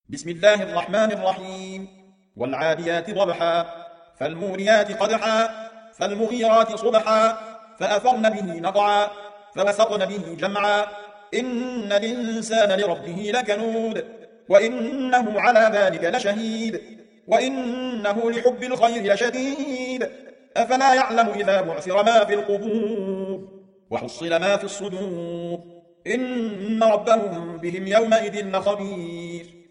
بسم الله الرحمن الرحيم. والعاديات ضبحا فالموريات قدحا فالمغيرات صبحا فأثرن به نقعا فوسطن به جمعا إن الإنسان لربه لكنود وإنه على ذلك لشهيد وإنه لحب الخير لشديد أفلا يعلم إذا بعثر ما في القبور وحصل ما في الصدور إن ربهم بهم يومئذ لخبير